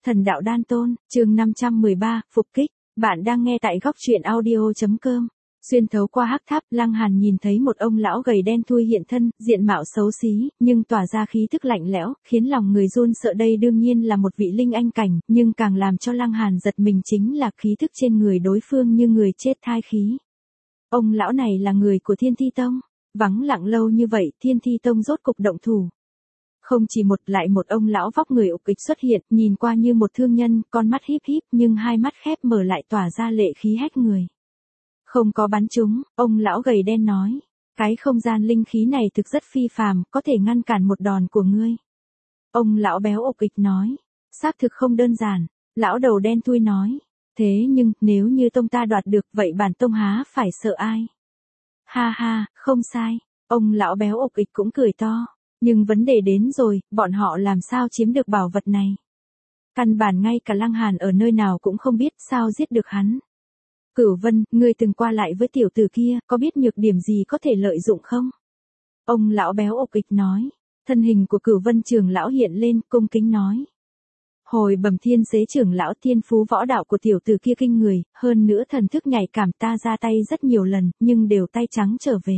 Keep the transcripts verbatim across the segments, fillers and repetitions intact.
Thần đạo đan tôn, chương năm trăm mười ba, phục kích. Bạn đang nghe tại góc truyện audio chấm com. Xuyên thấu qua hắc tháp, Lăng Hàn nhìn thấy một ông lão gầy đen thui hiện thân, diện mạo xấu xí, nhưng tỏa ra khí thức lạnh lẽo, khiến lòng người run sợ. Đây đương nhiên là một vị linh anh cảnh, nhưng càng làm cho Lăng Hàn giật mình chính là khí thức trên người đối phương như người chết thai khí. Ông lão này là người của Thiên Thi Tông. Vắng lặng lâu như vậy, Thiên Thi Tông rốt cục động thủ. Không chỉ một lại một ông lão vóc người ục kịch xuất hiện, nhìn qua như một thương nhân, con mắt híp híp nhưng hai mắt khép mở lại tỏa ra lệ khí hách người. Không có bắn trúng, ông lão gầy đen nói. Cái không gian linh khí này thực rất phi phàm, có thể ngăn cản một đòn của ngươi. Ông lão béo ục kịch nói. Xác thực không đơn giản, lão đầu đen thui nói. Thế nhưng, nếu như tông ta đoạt được, vậy bản tông há phải sợ ai? Ha ha, không sai, ông lão béo ục kịch cũng cười to. Nhưng vấn đề đến rồi, bọn họ làm sao chiếm được bảo vật này? Căn bản ngay cả Lăng Hàn ở nơi nào cũng không biết sao giết được hắn. Cửu Vân, ngươi từng qua lại với tiểu tử kia, có biết nhược điểm gì có thể lợi dụng không? Ông lão béo ục kịch nói. Thân hình của Cửu Vân trưởng lão hiện lên, cung kính nói. Hồi bẩm Thiên Xế trưởng lão, thiên phú võ đạo của tiểu tử kia kinh người, hơn nữa thần thức nhạy cảm, ta ra tay rất nhiều lần, nhưng đều tay trắng trở về.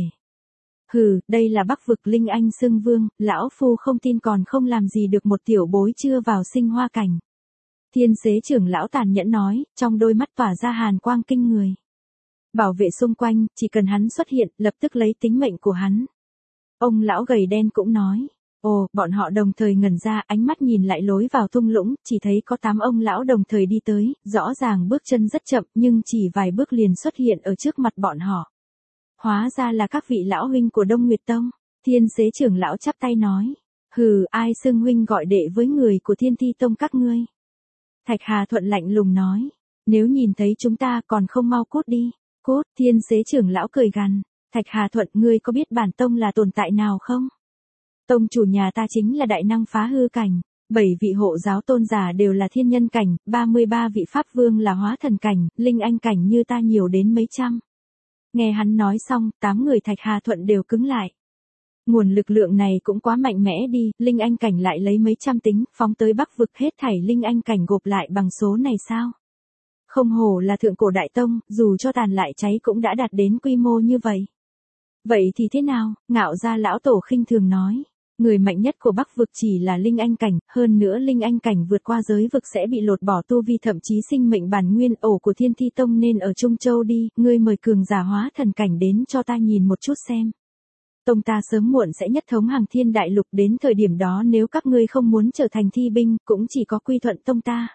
Hừ, đây là Bắc vực linh anh xưng vương, lão phu không tin còn không làm gì được một tiểu bối chưa vào sinh hoa cảnh. Thiên Xế trưởng lão tàn nhẫn nói, trong đôi mắt tỏa ra hàn quang kinh người. Bảo vệ xung quanh, chỉ cần hắn xuất hiện, lập tức lấy tính mệnh của hắn. Ông lão gầy đen cũng nói. Ồ, bọn họ đồng thời ngẩn ra, ánh mắt nhìn lại lối vào thung lũng, chỉ thấy có tám ông lão đồng thời đi tới, rõ ràng bước chân rất chậm, nhưng chỉ vài bước liền xuất hiện ở trước mặt bọn họ. Hóa ra là các vị lão huynh của Đông Nguyệt Tông. Thiên Xế trưởng lão chắp tay nói. Hừ, ai xưng huynh gọi đệ với người của Thiên Thi Tông các ngươi? Thạch Hà Thuận lạnh lùng nói. Nếu nhìn thấy chúng ta còn không mau cút đi. Cút, Thiên Xế trưởng lão cười gằn. Thạch Hà Thuận, ngươi có biết bản tông là tồn tại nào không? Tông chủ nhà ta chính là đại năng phá hư cảnh. Bảy vị hộ giáo tôn giả đều là thiên nhân cảnh, ba mươi ba vị pháp vương là hóa thần cảnh, linh anh cảnh như ta nhiều đến mấy trăm. Nghe hắn nói xong, tám người Thạch Hà Thuận đều cứng lại. Nguồn lực lượng này cũng quá mạnh mẽ đi, linh anh cảnh lại lấy mấy trăm tính, phóng tới Bắc vực hết thảy linh anh cảnh gộp lại bằng số này sao? Không hổ là thượng cổ đại tông, dù cho tàn lại cháy cũng đã đạt đến quy mô như vậy. Vậy thì thế nào? Ngạo Gia lão tổ khinh thường nói. Người mạnh nhất của Bắc vực chỉ là linh anh cảnh, hơn nữa linh anh cảnh vượt qua giới vực sẽ bị lột bỏ tu vi, thậm chí sinh mệnh bản nguyên. Ổ của Thiên Thi Tông nên ở Trung Châu đi, ngươi mời cường giả hóa thần cảnh đến cho ta nhìn một chút xem. Tông ta sớm muộn sẽ nhất thống hàng thiên đại lục, đến thời điểm đó nếu các ngươi không muốn trở thành thi binh, cũng chỉ có quy thuận tông ta.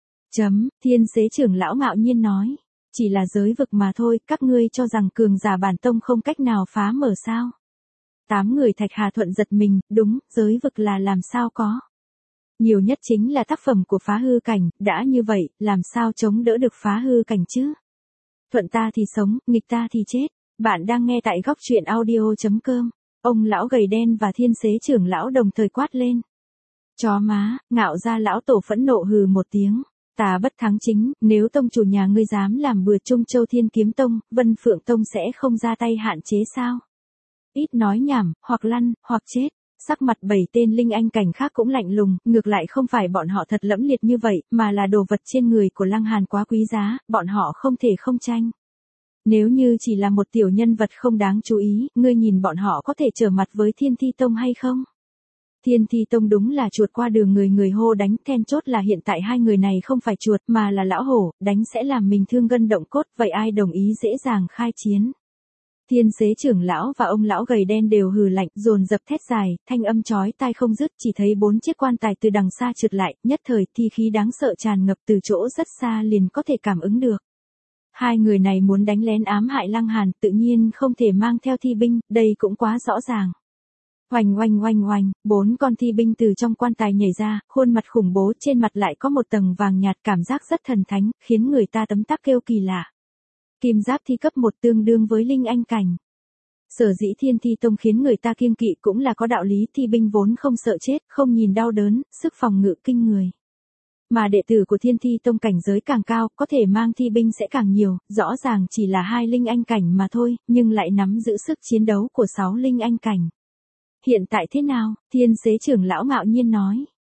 Chấm, Thiên Xế trưởng lão ngạo nhiên nói. Chỉ là giới vực mà thôi, các ngươi cho rằng cường giả bản tông không cách nào phá mở sao? Tám người Thạch Hà Thuận giật mình, đúng, giới vực là làm sao có. Nhiều nhất chính là tác phẩm của phá hư cảnh, đã như vậy, làm sao chống đỡ được phá hư cảnh chứ? Thuận ta thì sống, nghịch ta thì chết. Bạn đang nghe tại góc truyện audio chấm com. Ông lão gầy đen và Thiên Xế trưởng lão đồng thời quát lên. Chó má, Ngạo Gia lão tổ phẫn nộ hừ một tiếng. Ta bất thắng chính, nếu tông chủ nhà ngươi dám làm bừa Trung Châu Thiên Kiếm Tông, Vân Phượng Tông sẽ không ra tay hạn chế sao? Ít nói nhảm, hoặc lăn, hoặc chết. Sắc mặt bảy tên linh anh cảnh khác cũng lạnh lùng, ngược lại không phải bọn họ thật lẫm liệt như vậy, mà là đồ vật trên người của Lăng Hàn quá quý giá, bọn họ không thể không tranh. Nếu như chỉ là một tiểu nhân vật không đáng chú ý, ngươi nhìn bọn họ có thể trở mặt với Thiên Thi Tông hay không? Thiên Thi Tông đúng là chuột qua đường người người hô đánh, then chốt là hiện tại hai người này không phải chuột mà là lão hổ, đánh sẽ làm mình thương gân động cốt, vậy ai đồng ý dễ dàng khai chiến? Thiên Xế trưởng lão và ông lão gầy đen đều hừ lạnh, dồn dập thét dài, thanh âm chói tai không dứt, chỉ thấy bốn chiếc quan tài từ đằng xa trượt lại, nhất thời thi khí đáng sợ tràn ngập từ chỗ rất xa liền có thể cảm ứng được. Hai người này muốn đánh lén ám hại Lăng Hàn, tự nhiên không thể mang theo thi binh, đây cũng quá rõ ràng. Oanh oanh oanh oanh, bốn con thi binh từ trong quan tài nhảy ra, khuôn mặt khủng bố, trên mặt lại có một tầng vàng nhạt, cảm giác rất thần thánh, khiến người ta tấm tắc kêu kỳ lạ. Kim giáp thi cấp một tương đương với linh anh cảnh. Sở dĩ Thiên Thi Tông khiến người ta kiêng kỵ cũng là có đạo lý, thi binh vốn không sợ chết, không nhìn đau đớn, sức phòng ngự kinh người. Mà đệ tử của Thiên Thi Tông cảnh giới càng cao, có thể mang thi binh sẽ càng nhiều, rõ ràng chỉ là hai linh anh cảnh mà thôi, nhưng lại nắm giữ sức chiến đấu của sáu linh anh cảnh. Hiện tại thế nào? Thiên Xế trưởng lão ngạo nhiên nói.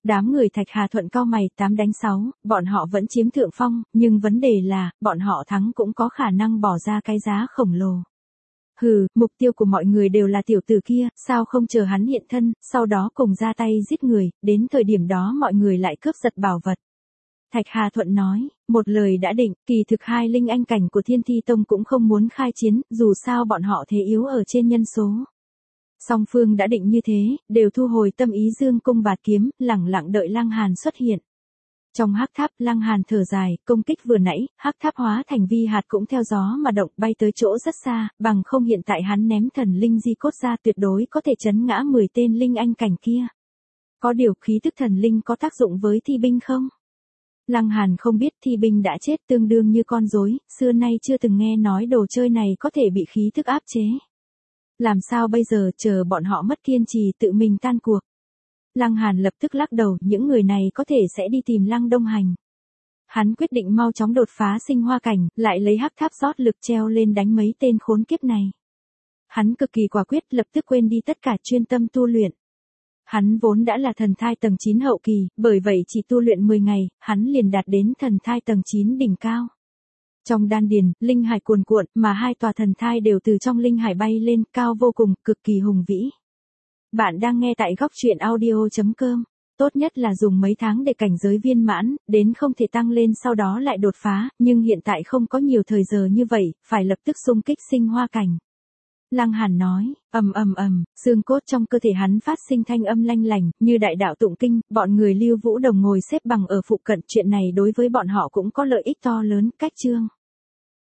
Đám người Thạch Hà Thuận cau mày, tám đánh sáu, bọn họ vẫn chiếm thượng phong, nhưng vấn đề là, bọn họ thắng cũng có khả năng bỏ ra cái giá khổng lồ. Hừ, mục tiêu của mọi người đều là tiểu tử kia, sao không chờ hắn hiện thân, sau đó cùng ra tay giết người, đến thời điểm đó mọi người lại cướp giật bảo vật. Thạch Hà Thuận nói, một lời đã định, kỳ thực hai linh anh cảnh của Thiên Thi Tông cũng không muốn khai chiến, dù sao bọn họ thế yếu ở trên nhân số. Song phương đã định như thế, đều thu hồi tâm ý dương cung bạt kiếm, lẳng lặng đợi Lăng Hàn xuất hiện. Trong hắc tháp, Lăng Hàn thở dài, công kích vừa nãy, hắc tháp hóa thành vi hạt cũng theo gió mà động bay tới chỗ rất xa, bằng không hiện tại hắn ném thần linh di cốt ra tuyệt đối có thể chấn ngã mười tên linh anh cảnh kia. Có điều khí tức thần linh có tác dụng với thi binh không? Lăng Hàn không biết thi binh đã chết tương đương như con rối, xưa nay chưa từng nghe nói đồ chơi này có thể bị khí tức áp chế. Làm sao bây giờ, chờ bọn họ mất kiên trì tự mình tan cuộc. Lăng Hàn lập tức lắc đầu, những người này có thể sẽ đi tìm Lăng Đông Hành. Hắn quyết định mau chóng đột phá sinh hoa cảnh, lại lấy hắc tháp rót lực treo lên đánh mấy tên khốn kiếp này. Hắn cực kỳ quả quyết, lập tức quên đi tất cả, chuyên tâm tu luyện. Hắn vốn đã là thần thai tầng chín hậu kỳ, bởi vậy chỉ tu luyện mười ngày, hắn liền đạt đến thần thai tầng chín đỉnh cao. Trong đan điền, linh hải cuồn cuộn, mà hai tòa thần thai đều từ trong linh hải bay lên, cao vô cùng, cực kỳ hùng vĩ. Bạn đang nghe tại góc truyện audio chấm com. Tốt nhất là dùng mấy tháng để cảnh giới viên mãn, đến không thể tăng lên sau đó lại đột phá, nhưng hiện tại không có nhiều thời giờ như vậy, phải lập tức xung kích sinh hoa cảnh. Lăng Hàn nói, ầm ầm ầm, xương cốt trong cơ thể hắn phát sinh thanh âm lanh lành, như đại đạo tụng kinh, bọn người Lưu Vũ Đồng ngồi xếp bằng ở phụ cận, chuyện này đối với bọn họ cũng có lợi ích to lớn, cách chương.